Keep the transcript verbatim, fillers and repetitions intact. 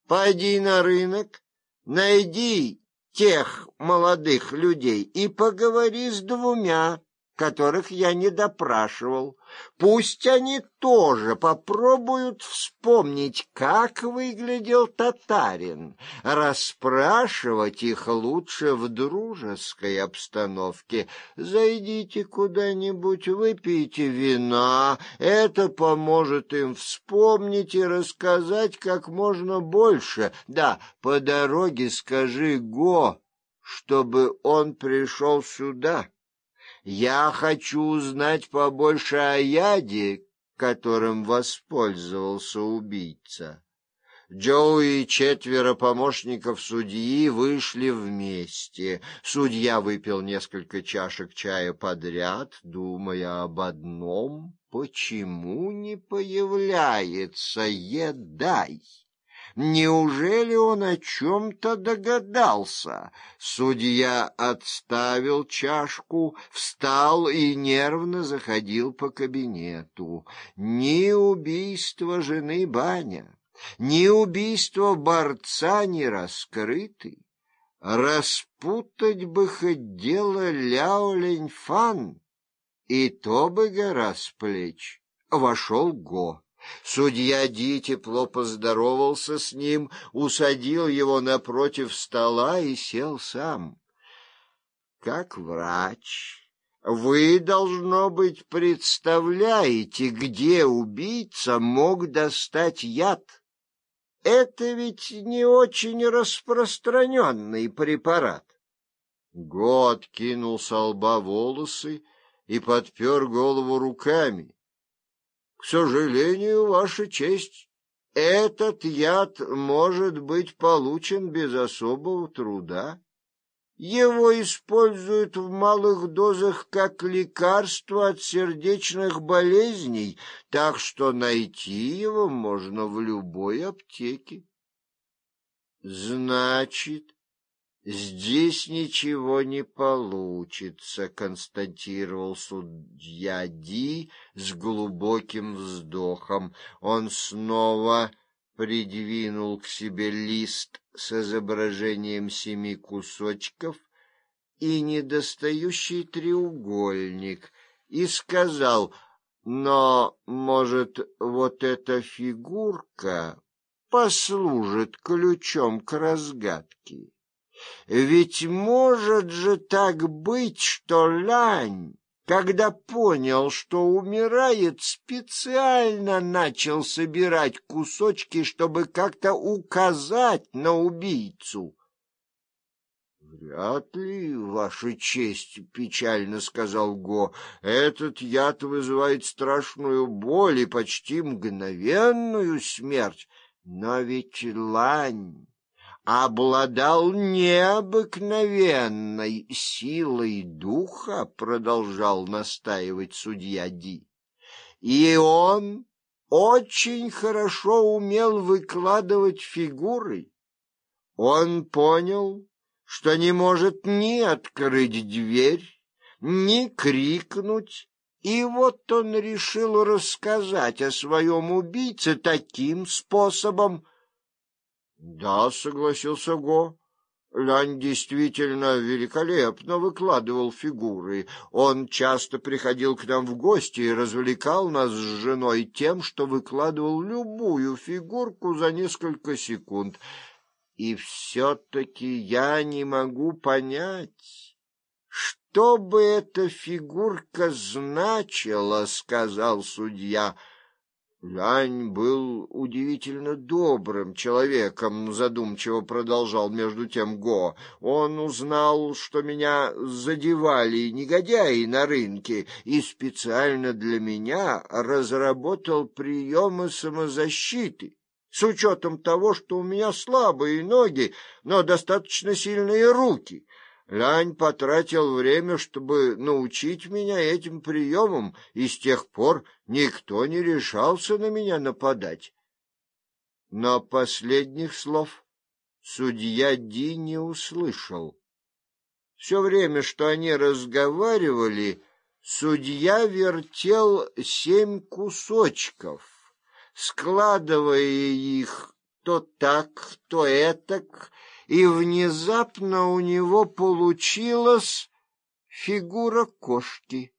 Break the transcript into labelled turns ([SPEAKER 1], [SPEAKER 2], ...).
[SPEAKER 1] Пойди на рынок, найди тех молодых людей и поговори с двумя, которых я не допрашивал. Пусть они тоже попробуют вспомнить, как выглядел татарин. Расспрашивать их лучше в дружеской обстановке. Зайдите куда-нибудь, выпейте вина. Это поможет им вспомнить и рассказать как можно больше. Да, по дороге скажи Го, чтобы он пришел сюда. Я хочу узнать побольше о яде, которым воспользовался убийца. Джоуи и четверо помощников судьи вышли вместе. Судья выпил несколько чашек чая подряд, думая об одном: почему не появляется Едай? Неужели он о чем-то догадался? Судья отставил чашку, встал и нервно заходил по кабинету. Ни убийство жены Баня, ни убийство борца не раскрыты. Распутать бы хоть дело Ляо Линьфан, и то бы гора с плеч. Вошел Го. Судья Ди тепло поздоровался с ним, усадил его напротив стола и сел сам. Как врач, вы, должно быть, представляете, где убийца мог достать яд. Это ведь не очень распространенный препарат. Го откинул со лба волосы и подпер голову руками. К сожалению, Ваша честь, этот яд может быть получен без особого труда. Его используют в малых дозах как лекарство от сердечных болезней, так что найти его можно в любой аптеке. Значит, здесь ничего не получится, констатировал судья Ди с глубоким вздохом. Он снова придвинул к себе лист с изображением семи кусочков и недостающий треугольник и сказал: но, может, вот эта фигурка послужит ключом к разгадке? Ведь может же так быть, что Лань, когда понял, что умирает, специально начал собирать кусочки, чтобы как-то указать на убийцу. — Вряд ли, Ваша честь, — печально сказал Го, — этот яд вызывает страшную боль и почти мгновенную смерть. Но ведь Лань обладал необыкновенной силой духа, продолжал настаивать судья Ди. И он очень хорошо умел выкладывать фигуры. Он понял, что не может ни открыть дверь, ни крикнуть, и вот он решил рассказать о своем убийце таким способом. Да, согласился Го. Лань действительно великолепно выкладывал фигуры. Он часто приходил к нам в гости и развлекал нас с женой тем, что выкладывал любую фигурку за несколько секунд. И все-таки я не могу понять, что бы эта фигурка значила, сказал судья. Лань был удивительно добрым человеком, задумчиво продолжал между тем Го. Он узнал, что меня задевали негодяи на рынке, и специально для меня разработал приемы самозащиты, с учетом того, что у меня слабые ноги, но достаточно сильные руки. Лань потратил время, чтобы научить меня этим приемам, и с тех пор никто не решался на меня нападать. Но последних слов судья Ди не услышал. Все время, что они разговаривали, судья вертел семь кусочков, складывая их то так, то этак, и внезапно у него получилась фигура кошки.